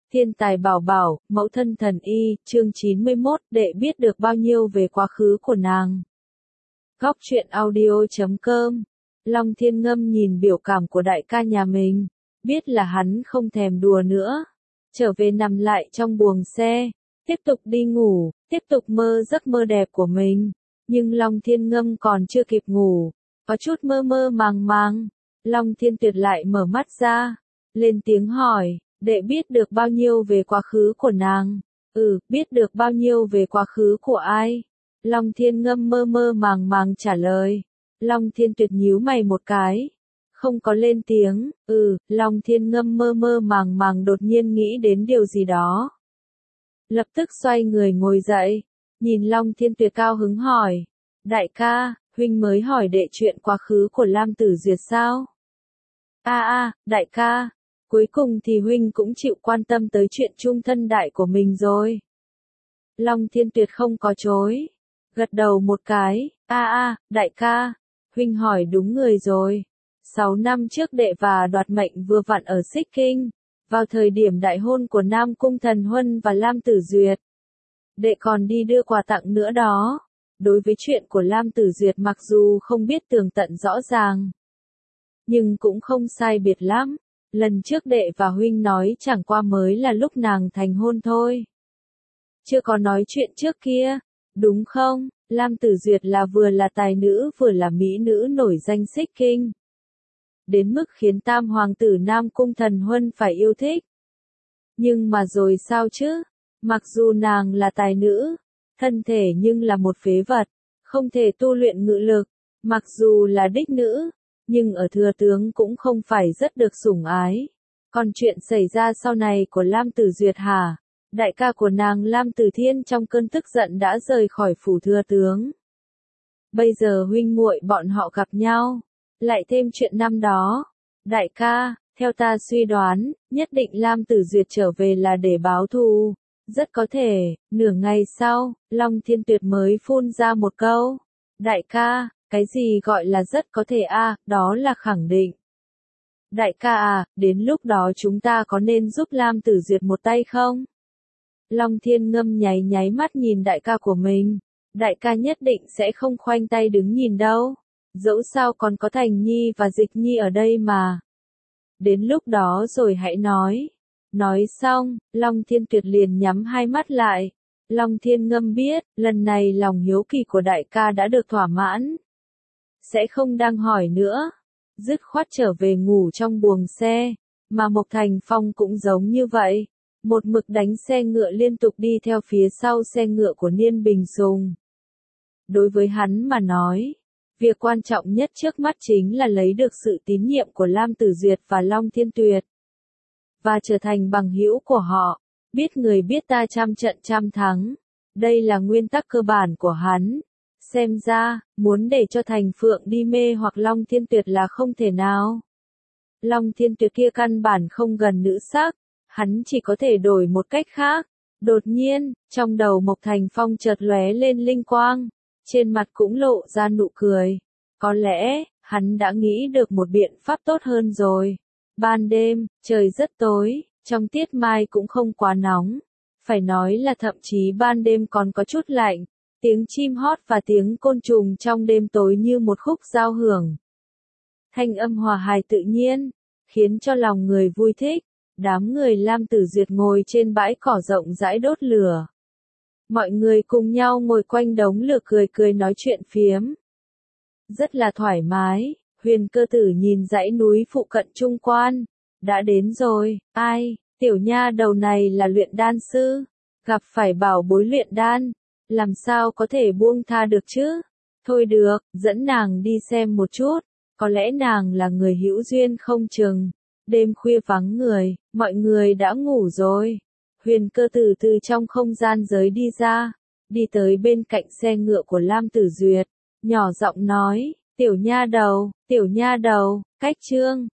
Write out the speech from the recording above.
Thiên tài bảo bảo, mẫu thân thần y, chương 91, đệ biết được bao nhiêu về quá khứ của nàng. Góc truyện audio.com. Long Thiên Ngâm nhìn biểu cảm của đại ca nhà mình, biết là hắn không thèm đùa nữa. Trở về nằm lại trong buồng xe, tiếp tục đi ngủ, tiếp tục mơ giấc mơ đẹp của mình. Nhưng Long Thiên Ngâm còn chưa kịp ngủ, có chút mơ mơ màng màng. Long Thiên Tuyệt lại mở mắt ra, lên tiếng hỏi, đệ biết được bao nhiêu về quá khứ của nàng? Biết được bao nhiêu về quá khứ của ai? Long Thiên Ngâm mơ mơ màng màng trả lời. Long Thiên Tuyệt nhíu mày một cái, không có lên tiếng. Long Thiên Ngâm mơ mơ màng màng đột nhiên nghĩ đến điều gì đó. Lập tức xoay người ngồi dậy, nhìn Long Thiên Tuyệt cao hứng hỏi, đại ca, huynh mới hỏi đệ chuyện quá khứ của Lam Tử Duyệt sao? Đại ca, cuối cùng thì huynh cũng chịu quan tâm tới chuyện chung thân đại của mình rồi. Long Thiên Tuyệt không có chối, gật đầu một cái, đại ca, huynh hỏi đúng người rồi. 6 năm trước đệ và Đoạt Mệnh vừa vặn ở Xích Kinh, vào thời điểm đại hôn của Nam Cung Thần Huân và Lam Tử Duyệt. Đệ còn đi đưa quà tặng nữa đó. Đối với chuyện của Lam Tử Duyệt mặc dù không biết tường tận rõ ràng, nhưng cũng không sai biệt lắm. Lần trước đệ và huynh nói chẳng qua mới là lúc nàng thành hôn thôi. Chưa có nói chuyện trước kia, đúng không? Lam Tử Duyệt là vừa là tài nữ vừa là mỹ nữ nổi danh Xích Kinh. Đến mức khiến tam hoàng tử Nam Cung Thần Huân phải yêu thích. Nhưng mà rồi sao chứ? Mặc dù nàng là tài nữ, thân thể nhưng là một phế vật, không thể tu luyện ngự lực. Mặc dù là đích nữ, nhưng ở thừa tướng cũng không phải rất được sủng ái. Còn chuyện xảy ra sau này của Lam Tử Duyệt hả? Đại ca của nàng Lam Tử Thiên trong cơn tức giận đã rời khỏi phủ thừa tướng. Bây giờ huynh muội bọn họ gặp nhau, lại thêm chuyện năm đó. Đại ca, theo ta suy đoán, nhất định Lam Tử Duyệt trở về là để báo thù. Rất có thể, nửa ngày sau, Long Thiên Tuyệt mới phun ra một câu. Đại ca, cái gì gọi là rất có thể đó là khẳng định. Đại ca đến lúc đó chúng ta có nên giúp Lam Tử Duyệt một tay không? Long Thiên Ngâm nháy mắt nhìn đại ca của mình. Đại ca nhất định sẽ không khoanh tay đứng nhìn đâu. Dẫu sao còn có Thành Nhi và Dịch Nhi ở đây mà. Đến lúc đó rồi hãy nói. Nói xong, Long Thiên Tuyệt liền nhắm hai mắt lại. Long Thiên Ngâm biết, lần này lòng hiếu kỳ của đại ca đã được thỏa mãn. Sẽ không đang hỏi nữa. Dứt khoát trở về ngủ trong buồng xe. Mà Mộc Thành Phong cũng giống như vậy. Một mực đánh xe ngựa liên tục đi theo phía sau xe ngựa của Niên Bình Sùng. Đối với hắn mà nói, việc quan trọng nhất trước mắt chính là lấy được sự tín nhiệm của Lam Tử Duyệt và Long Thiên Tuyệt. Và trở thành bằng hữu của họ. Biết người biết ta trăm trận trăm thắng. Đây là nguyên tắc cơ bản của hắn. Xem ra, muốn để cho Thành Phượng đi mê hoặc Long Thiên Tuyệt là không thể nào. Long Thiên Tuyệt kia căn bản không gần nữ sắc. Hắn chỉ có thể đổi một cách khác. Đột nhiên, trong đầu Mộc Thành Phong chợt lóe lên linh quang. Trên mặt cũng lộ ra nụ cười. Có lẽ, hắn đã nghĩ được một biện pháp tốt hơn rồi. Ban đêm, trời rất tối, trong tiết mai cũng không quá nóng. Phải nói là thậm chí ban đêm còn có chút lạnh. Tiếng chim hót và tiếng côn trùng trong đêm tối như một khúc giao hưởng. Thanh âm hòa hài tự nhiên, khiến cho lòng người vui thích. Đám người Lam Tử Duyệt ngồi trên bãi cỏ rộng rãi đốt lửa. Mọi người cùng nhau ngồi quanh đống lửa cười nói chuyện phiếm. Rất là thoải mái. Huyền Cơ Tử nhìn dãy núi phụ cận Trung Quan. Đã đến rồi, tiểu nha đầu này là luyện đan sư. Gặp phải bảo bối luyện đan. Làm sao có thể buông tha được chứ? Thôi được, dẫn nàng đi xem một chút. Có lẽ nàng là người hữu duyên không chừng. Đêm khuya vắng người, mọi người đã ngủ rồi. Huyền Cơ Tử từ trong không gian giới đi ra. Đi tới bên cạnh xe ngựa của Lam Tử Duyệt. Nhỏ giọng nói, tiểu nha đầu, cách trương.